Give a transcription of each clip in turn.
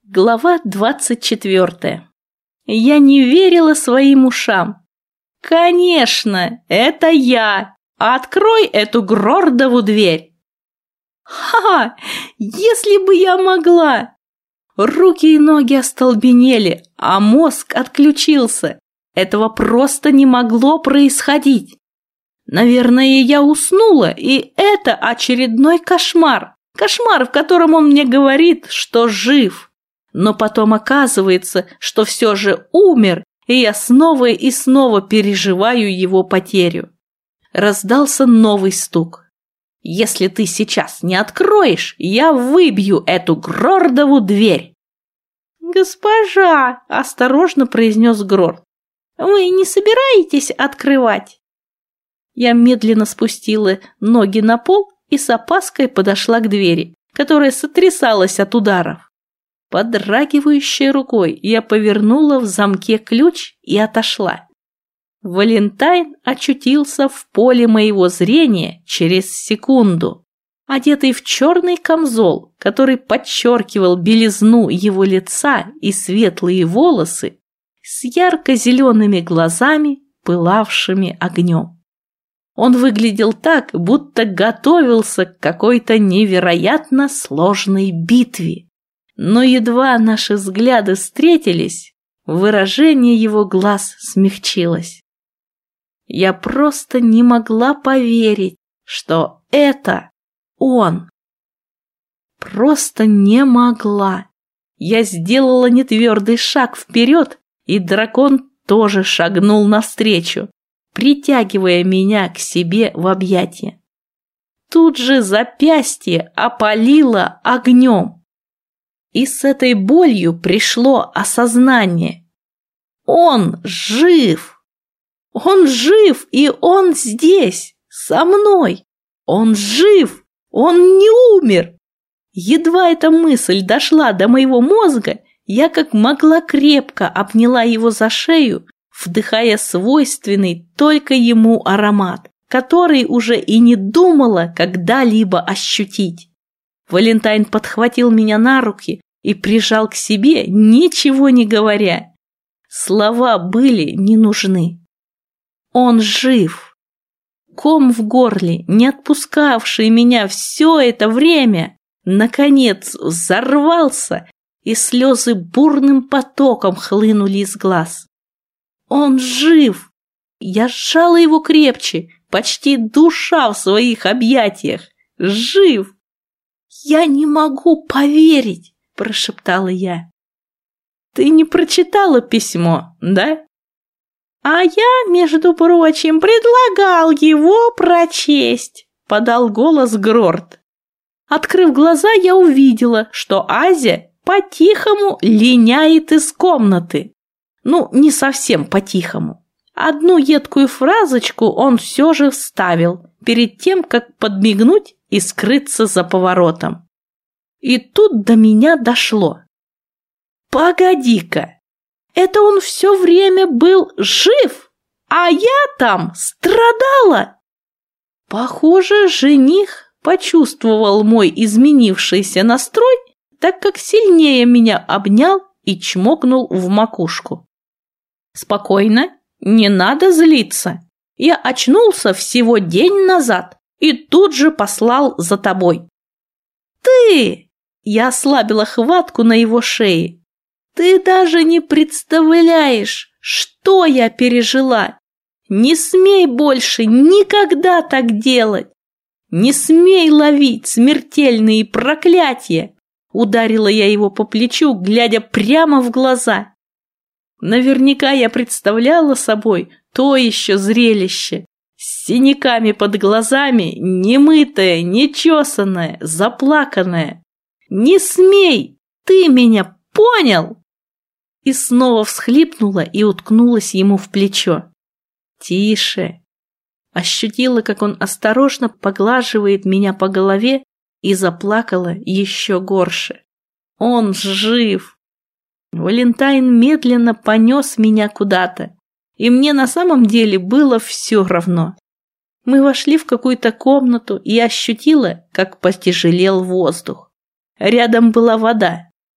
Глава 24. Я не верила своим ушам. Конечно, это я. Открой эту Грордову дверь. Ха-ха, если бы я могла. Руки и ноги остолбенели, а мозг отключился. Этого просто не могло происходить. Наверное, я уснула, и это очередной кошмар. Кошмар, в котором он мне говорит, что жив. Но потом оказывается, что все же умер, и я снова и снова переживаю его потерю. Раздался новый стук. «Если ты сейчас не откроешь, я выбью эту Грордову дверь!» «Госпожа!» – осторожно произнес Грорд. «Вы не собираетесь открывать?» Я медленно спустила ноги на пол и с опаской подошла к двери, которая сотрясалась от ударов. Подрагивающей рукой я повернула в замке ключ и отошла. Валентайн очутился в поле моего зрения через секунду, одетый в черный камзол, который подчеркивал белизну его лица и светлые волосы, с ярко-зелеными глазами, пылавшими огнем. Он выглядел так, будто готовился к какой-то невероятно сложной битве. Но едва наши взгляды встретились, выражение его глаз смягчилось. Я просто не могла поверить, что это он. Просто не могла. Я сделала нетвердый шаг вперед, и дракон тоже шагнул навстречу, притягивая меня к себе в объятия. Тут же запястье опалило огнем. И с этой болью пришло осознание. Он жив! Он жив, и он здесь, со мной! Он жив! Он не умер! Едва эта мысль дошла до моего мозга, я как могла крепко обняла его за шею, вдыхая свойственный только ему аромат, который уже и не думала когда-либо ощутить. Валентайн подхватил меня на руки и прижал к себе, ничего не говоря. Слова были не нужны. Он жив. Ком в горле, не отпускавший меня все это время, наконец взорвался, и слезы бурным потоком хлынули из глаз. Он жив. Я сжала его крепче, почти душа в своих объятиях. Жив. «Я не могу поверить», – прошептала я. «Ты не прочитала письмо, да?» «А я, между прочим, предлагал его прочесть», – подал голос Грорд. Открыв глаза, я увидела, что Азя по-тихому линяет из комнаты. Ну, не совсем по-тихому. Одну едкую фразочку он все же вставил, перед тем, как подмигнуть и скрыться за поворотом. И тут до меня дошло. Погоди-ка, это он все время был жив, а я там страдала? Похоже, жених почувствовал мой изменившийся настрой, так как сильнее меня обнял и чмокнул в макушку. Спокойно, не надо злиться. Я очнулся всего день назад и тут же послал за тобой. Ты! Я ослабила хватку на его шее. Ты даже не представляешь, что я пережила. Не смей больше никогда так делать. Не смей ловить смертельные проклятия. Ударила я его по плечу, глядя прямо в глаза. Наверняка я представляла собой то еще зрелище. С синяками под глазами, немытая, нечесанная, заплаканная. «Не смей! Ты меня понял?» И снова всхлипнула и уткнулась ему в плечо. «Тише!» Ощутила, как он осторожно поглаживает меня по голове, и заплакала еще горше. «Он жив!» Валентайн медленно понес меня куда-то, и мне на самом деле было все равно. Мы вошли в какую-то комнату, и я ощутила, как потяжелел воздух. Рядом была вода.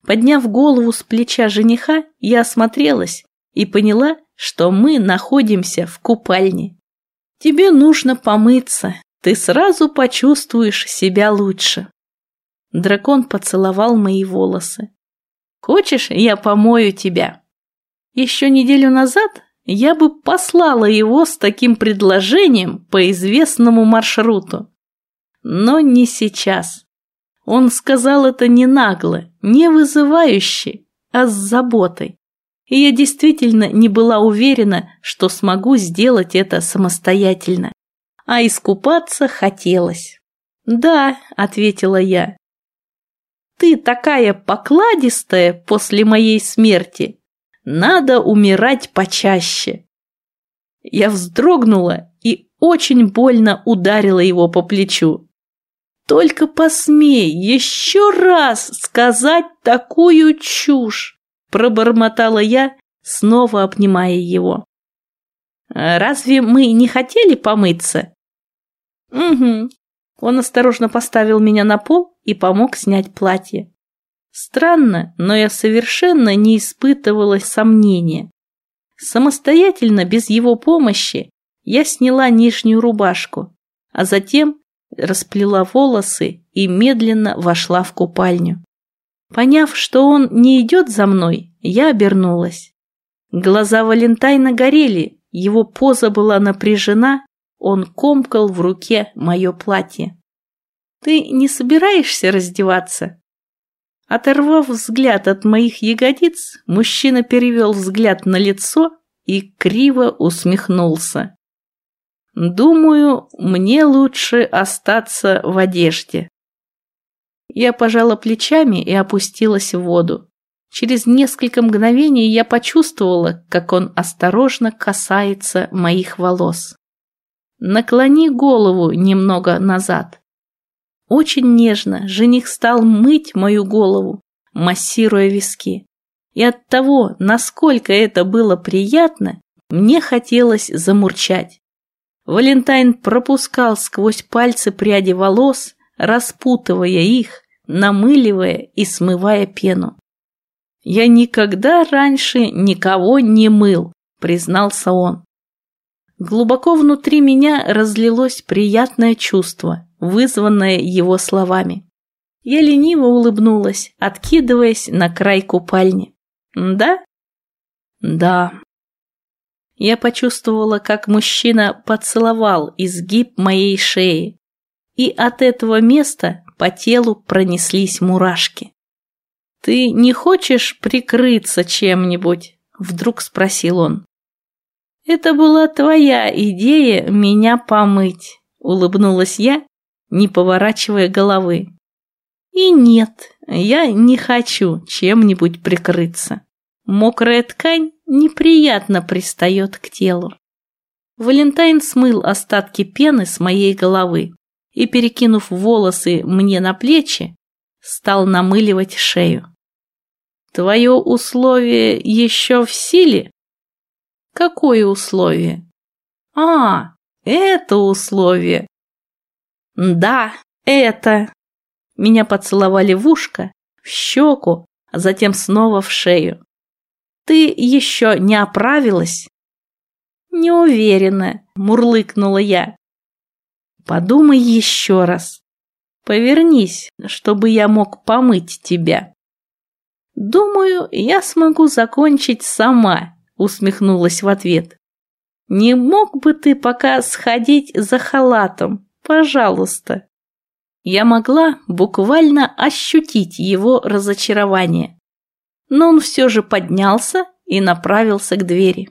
Подняв голову с плеча жениха, я осмотрелась и поняла, что мы находимся в купальне. Тебе нужно помыться, ты сразу почувствуешь себя лучше. Дракон поцеловал мои волосы. Хочешь, я помою тебя? Еще неделю назад я бы послала его с таким предложением по известному маршруту. Но не сейчас. Он сказал это не нагло, не вызывающе, а с заботой. И я действительно не была уверена, что смогу сделать это самостоятельно. А искупаться хотелось. «Да», — ответила я. «Ты такая покладистая после моей смерти. Надо умирать почаще». Я вздрогнула и очень больно ударила его по плечу. «Только посмей еще раз сказать такую чушь!» Пробормотала я, снова обнимая его. «Разве мы не хотели помыться?» «Угу». Он осторожно поставил меня на пол и помог снять платье. Странно, но я совершенно не испытывала сомнения. Самостоятельно, без его помощи, я сняла нижнюю рубашку, а затем расплела волосы и медленно вошла в купальню. Поняв, что он не идет за мной, я обернулась. Глаза Валентайна горели, его поза была напряжена, он комкал в руке мое платье. «Ты не собираешься раздеваться?» Оторвав взгляд от моих ягодиц, мужчина перевел взгляд на лицо и криво усмехнулся. «Думаю, мне лучше остаться в одежде». Я пожала плечами и опустилась в воду. Через несколько мгновений я почувствовала, как он осторожно касается моих волос. «Наклони голову немного назад». Очень нежно жених стал мыть мою голову, массируя виски. И от того, насколько это было приятно, мне хотелось замурчать. Валентайн пропускал сквозь пальцы пряди волос, распутывая их, намыливая и смывая пену. «Я никогда раньше никого не мыл», — признался он. Глубоко внутри меня разлилось приятное чувство, вызванное его словами. Я лениво улыбнулась, откидываясь на край купальни. «Да?» «Да». Я почувствовала, как мужчина поцеловал изгиб моей шеи, и от этого места по телу пронеслись мурашки. «Ты не хочешь прикрыться чем-нибудь?» — вдруг спросил он. «Это была твоя идея меня помыть», — улыбнулась я, не поворачивая головы. «И нет, я не хочу чем-нибудь прикрыться. Мокрая ткань неприятно пристает к телу». Валентайн смыл остатки пены с моей головы и, перекинув волосы мне на плечи, стал намыливать шею. «Твое условие еще в силе?» «Какое условие?» «А, это условие!» «Да, это!» Меня поцеловали в ушко, в щеку, а затем снова в шею. «Ты еще не оправилась?» «Не уверена», — мурлыкнула я. «Подумай еще раз. Повернись, чтобы я мог помыть тебя». «Думаю, я смогу закончить сама», — усмехнулась в ответ. «Не мог бы ты пока сходить за халатом, пожалуйста?» Я могла буквально ощутить его разочарование. Но он все же поднялся и направился к двери.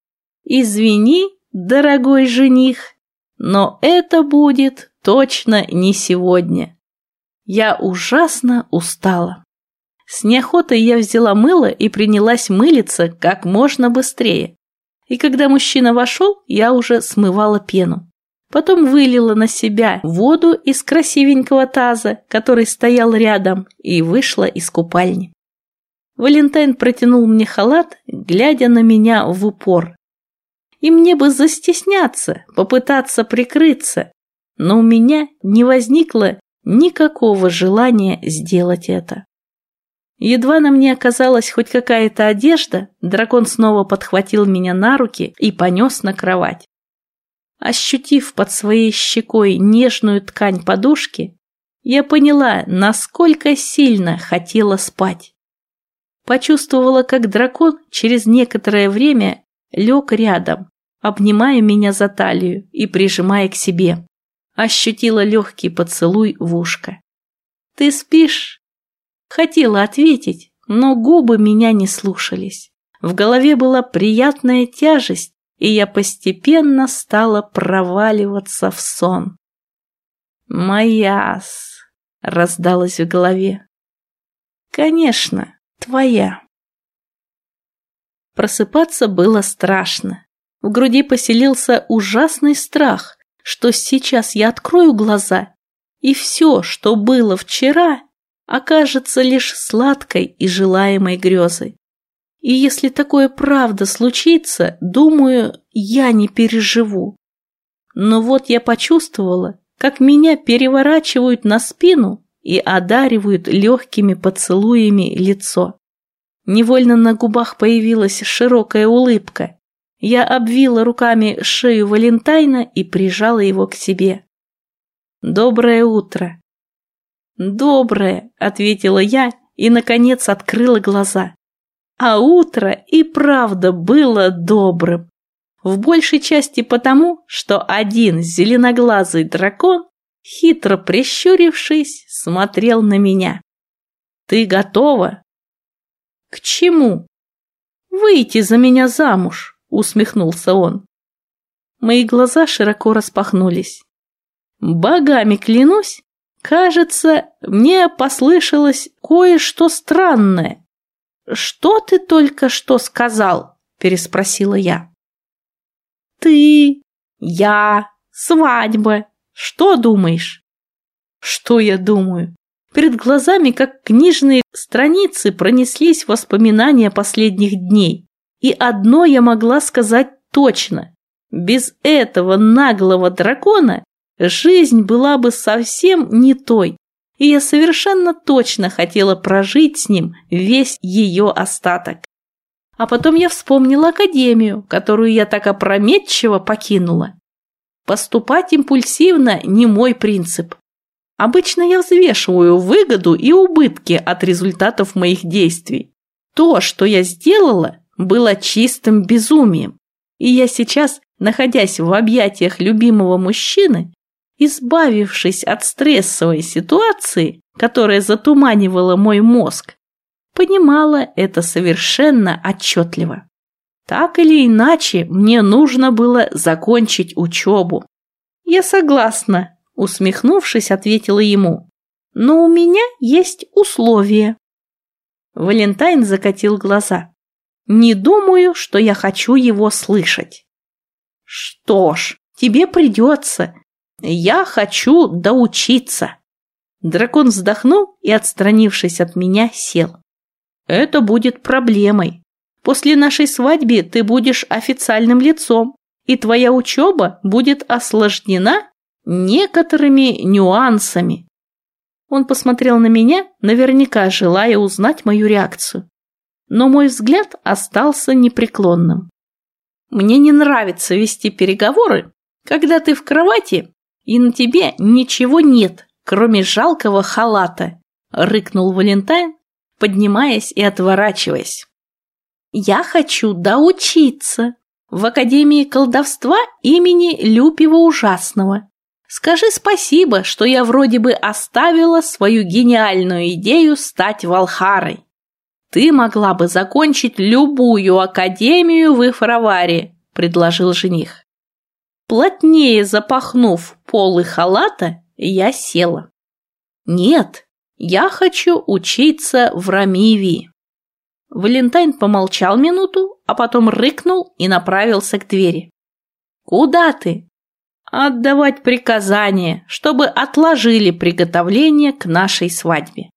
«Извини, дорогой жених, но это будет точно не сегодня. Я ужасно устала». С неохотой я взяла мыло и принялась мылиться как можно быстрее. И когда мужчина вошел, я уже смывала пену. Потом вылила на себя воду из красивенького таза, который стоял рядом, и вышла из купальни. Валентайн протянул мне халат, глядя на меня в упор. И мне бы застесняться, попытаться прикрыться, но у меня не возникло никакого желания сделать это. Едва на мне оказалась хоть какая-то одежда, дракон снова подхватил меня на руки и понес на кровать. Ощутив под своей щекой нежную ткань подушки, я поняла, насколько сильно хотела спать. Почувствовала, как дракон через некоторое время лег рядом, обнимая меня за талию и прижимая к себе. Ощутила легкий поцелуй в ушко. «Ты спишь?» Хотела ответить, но губы меня не слушались. В голове была приятная тяжесть, и я постепенно стала проваливаться в сон. «Моя-с», раздалось в голове. «Конечно, твоя». Просыпаться было страшно. В груди поселился ужасный страх, что сейчас я открою глаза, и все, что было вчера, окажется лишь сладкой и желаемой грезой. И если такое правда случится, думаю, я не переживу. Но вот я почувствовала, как меня переворачивают на спину и одаривают легкими поцелуями лицо. Невольно на губах появилась широкая улыбка. Я обвила руками шею Валентайна и прижала его к себе. «Доброе утро!» «Доброе!» – ответила я и, наконец, открыла глаза. А утро и правда было добрым. В большей части потому, что один зеленоглазый дракон, хитро прищурившись, смотрел на меня. «Ты готова?» «К чему?» «Выйти за меня замуж», — усмехнулся он. Мои глаза широко распахнулись. «Богами клянусь, кажется, мне послышалось кое-что странное». «Что ты только что сказал?» – переспросила я. «Ты, я, свадьба. Что думаешь?» «Что я думаю?» Перед глазами, как книжные страницы, пронеслись воспоминания последних дней. И одно я могла сказать точно. Без этого наглого дракона жизнь была бы совсем не той. И я совершенно точно хотела прожить с ним весь ее остаток. А потом я вспомнила академию, которую я так опрометчиво покинула. Поступать импульсивно не мой принцип. Обычно я взвешиваю выгоду и убытки от результатов моих действий. То, что я сделала, было чистым безумием. И я сейчас, находясь в объятиях любимого мужчины, избавившись от стрессовой ситуации, которая затуманивала мой мозг, понимала это совершенно отчетливо. Так или иначе, мне нужно было закончить учебу. «Я согласна», — усмехнувшись, ответила ему. «Но у меня есть условия». Валентайн закатил глаза. «Не думаю, что я хочу его слышать». «Что ж, тебе придется. Я хочу доучиться». Дракон вздохнул и, отстранившись от меня, сел. «Это будет проблемой. После нашей свадьбы ты будешь официальным лицом, и твоя учеба будет осложнена некоторыми нюансами». Он посмотрел на меня, наверняка желая узнать мою реакцию. Но мой взгляд остался непреклонным. «Мне не нравится вести переговоры, когда ты в кровати, и на тебе ничего нет, кроме жалкого халата», — рыкнул Валентайн, поднимаясь и отворачиваясь. «Я хочу доучиться в Академии колдовства имени Люпива Ужасного. Скажи спасибо, что я вроде бы оставила свою гениальную идею стать Валхарой. Ты могла бы закончить любую академию в Ифраваре», — предложил жених. Плотнее запахнув полы халата, я села. «Нет, я хочу учиться в Рамивии». Валентайн помолчал минуту, а потом рыкнул и направился к двери. «Куда ты?» «Отдавать приказания, чтобы отложили приготовление к нашей свадьбе».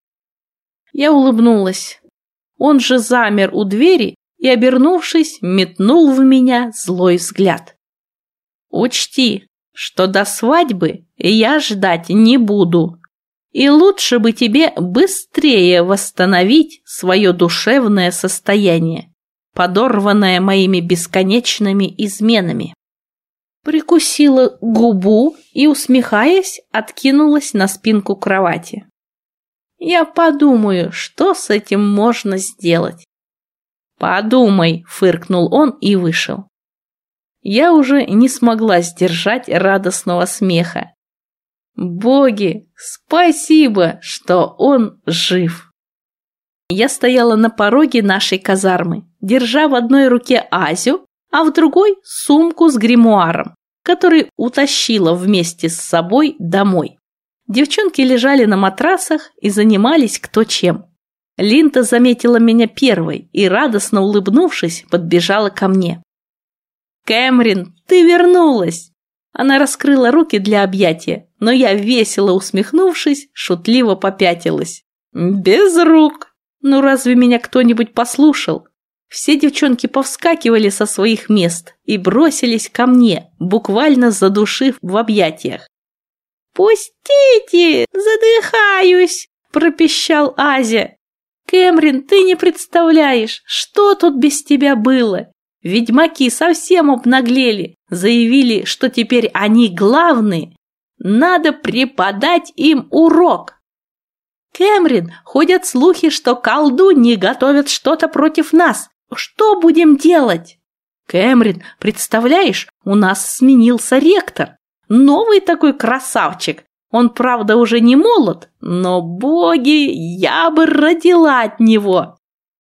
Я улыбнулась. Он же замер у двери и, обернувшись, метнул в меня злой взгляд. «Учти, что до свадьбы я ждать не буду. И лучше бы тебе быстрее восстановить свое душевное состояние, подорванное моими бесконечными изменами». Прикусила губу и, усмехаясь, откинулась на спинку кровати. «Я подумаю, что с этим можно сделать». «Подумай», — фыркнул он и вышел. Я уже не смогла сдержать радостного смеха. Боги, спасибо, что он жив. Я стояла на пороге нашей казармы, держа в одной руке Азю, а в другой сумку с гримуаром, который утащила вместе с собой домой. Девчонки лежали на матрасах и занимались кто чем. Линта заметила меня первой и, радостно улыбнувшись, подбежала ко мне. «Кэмрин, ты вернулась!» Она раскрыла руки для объятия, но я, весело усмехнувшись, шутливо попятилась. «Без рук! Ну разве меня кто-нибудь послушал?» Все девчонки повскакивали со своих мест и бросились ко мне, буквально задушив в объятиях. «Пустите! Задыхаюсь!» – пропищал Азя. «Кэмрин, ты не представляешь, что тут без тебя было! Ведьмаки совсем обнаглели, заявили, что теперь они главные. Надо преподать им урок!» «Кэмрин, ходят слухи, что колдуньи готовят что-то против нас. Что будем делать?» «Кэмрин, представляешь, у нас сменился ректор. Новый такой красавчик. Он, правда, уже не молод, но, боги, я бы родила от него!»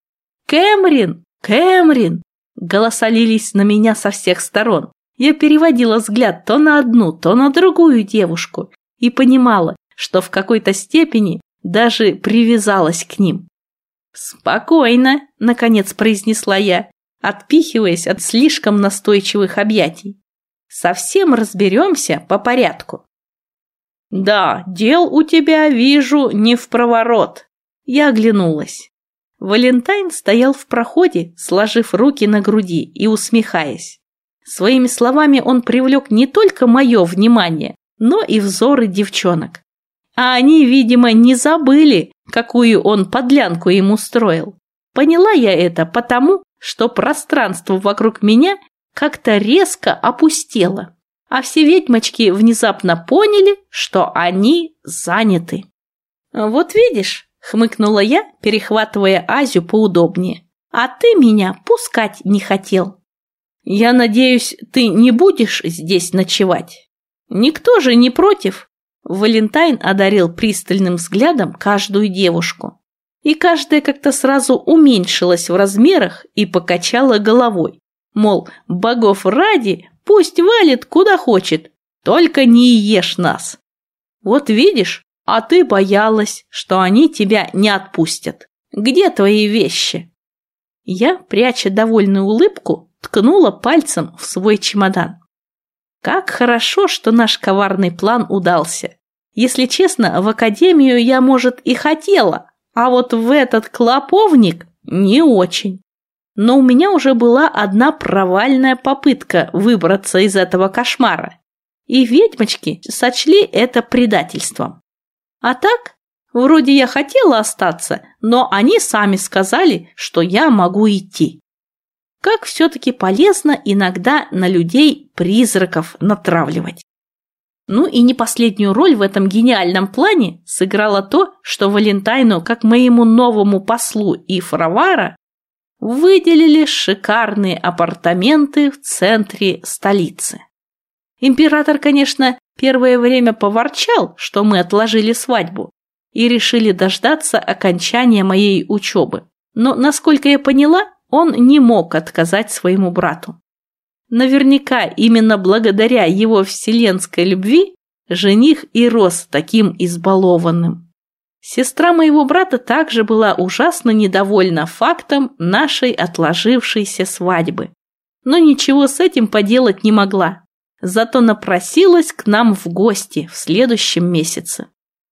«Кэмрин! Кэмрин!» Голоса лились на меня со всех сторон. Я переводила взгляд то на одну, то на другую девушку и понимала, что в какой-то степени даже привязалась к ним. «Спокойно», — наконец произнесла я, отпихиваясь от слишком настойчивых объятий. «Совсем разберемся по порядку». «Да, дел у тебя, вижу, не впроворот». Я оглянулась. Валентайн стоял в проходе, сложив руки на груди и усмехаясь. Своими словами он привлек не только мое внимание, но и взоры девчонок. А они, видимо, не забыли, какую он подлянку им устроил. Поняла я это потому, что пространство вокруг меня как-то резко опустело, а все ведьмочки внезапно поняли, что они заняты. «Вот видишь», — хмыкнула я, перехватывая Азю поудобнее, «а ты меня пускать не хотел». «Я надеюсь, ты не будешь здесь ночевать? Никто же не против?» Валентайн одарил пристальным взглядом каждую девушку. И каждая как-то сразу уменьшилась в размерах и покачала головой. Мол, богов ради, пусть валит куда хочет, только не ешь нас. Вот видишь, а ты боялась, что они тебя не отпустят. Где твои вещи? Я, пряча довольную улыбку, ткнула пальцем в свой чемодан. Как хорошо, что наш коварный план удался. Если честно, в академию я, может, и хотела, а вот в этот клоповник не очень. Но у меня уже была одна провальная попытка выбраться из этого кошмара. И ведьмочки сочли это предательством. А так, вроде я хотела остаться, но они сами сказали, что я могу идти. Как все-таки полезно иногда на людей призраков натравливать. Ну и не последнюю роль в этом гениальном плане сыграло то, что Валентайну, как моему новому послу и фравара, выделили шикарные апартаменты в центре столицы. Император, конечно, первое время поворчал, что мы отложили свадьбу и решили дождаться окончания моей учебы. Но, насколько я поняла, он не мог отказать своему брату. Наверняка именно благодаря его вселенской любви жених и рос таким избалованным. Сестра моего брата также была ужасно недовольна фактом нашей отложившейся свадьбы. Но ничего с этим поделать не могла. Зато напросилась к нам в гости в следующем месяце.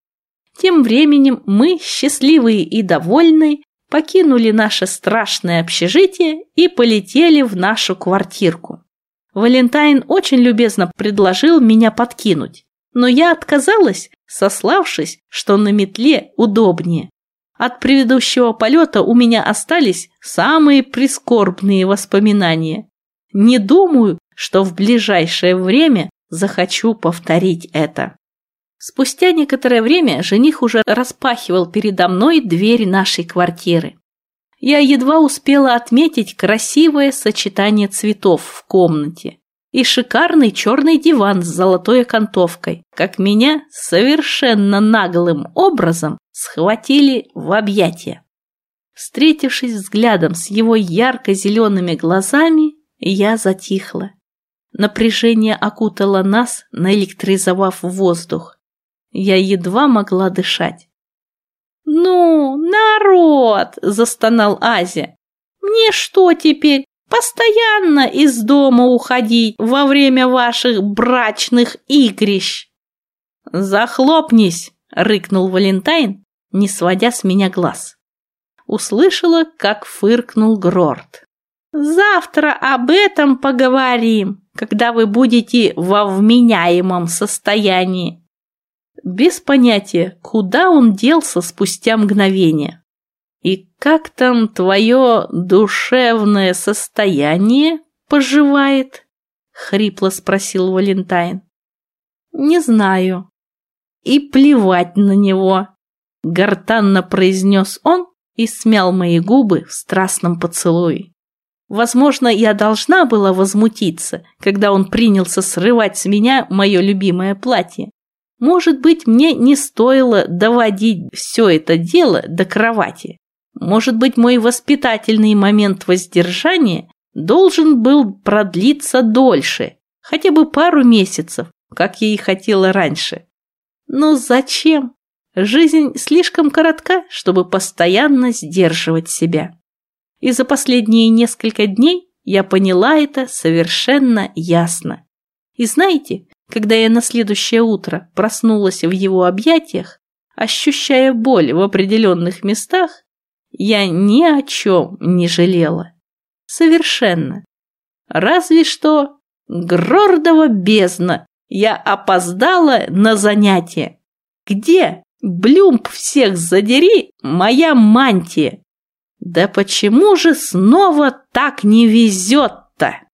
Тем временем мы, счастливые и довольные, покинули наше страшное общежитие и полетели в нашу квартирку. Валентайн очень любезно предложил меня подкинуть. Но я отказалась, сославшись, что на метле удобнее. От предыдущего полета у меня остались самые прискорбные воспоминания. Не думаю, что в ближайшее время захочу повторить это. Спустя некоторое время жених уже распахивал передо мной дверь нашей квартиры. Я едва успела отметить красивое сочетание цветов в комнате и шикарный черный диван с золотой окантовкой, как меня совершенно наглым образом схватили в объятия. Встретившись взглядом с его ярко-зелеными глазами, я затихла. Напряжение окутало нас, наэлектризовав воздух. Я едва могла дышать. «Ну, народ!» – застонал Азия. «Мне что теперь, постоянно из дома уходить во время ваших брачных игрищ?» «Захлопнись!» – рыкнул Валентайн, не сводя с меня глаз. Услышала, как фыркнул Грорт. «Завтра об этом поговорим, когда вы будете во вменяемом состоянии». Без понятия, куда он делся спустя мгновение. «И как там твое душевное состояние поживает?» — хрипло спросил Валентайн. «Не знаю». «И плевать на него», — гортанно произнес он и смял мои губы в страстном поцелуе. Возможно, я должна была возмутиться, когда он принялся срывать с меня мое любимое платье. Может быть, мне не стоило доводить все это дело до кровати. Может быть, мой воспитательный момент воздержания должен был продлиться дольше, хотя бы пару месяцев, как я и хотела раньше. Но зачем? Жизнь слишком коротка, чтобы постоянно сдерживать себя. И за последние несколько дней я поняла это совершенно ясно. И знаете, когда я на следующее утро проснулась в его объятиях, ощущая боль в определенных местах, я ни о чем не жалела. Совершенно. Разве что, Грордова бездна, я опоздала на занятие. Где, Блюмп всех задери, моя мантия? Да почему же снова так не везет-то?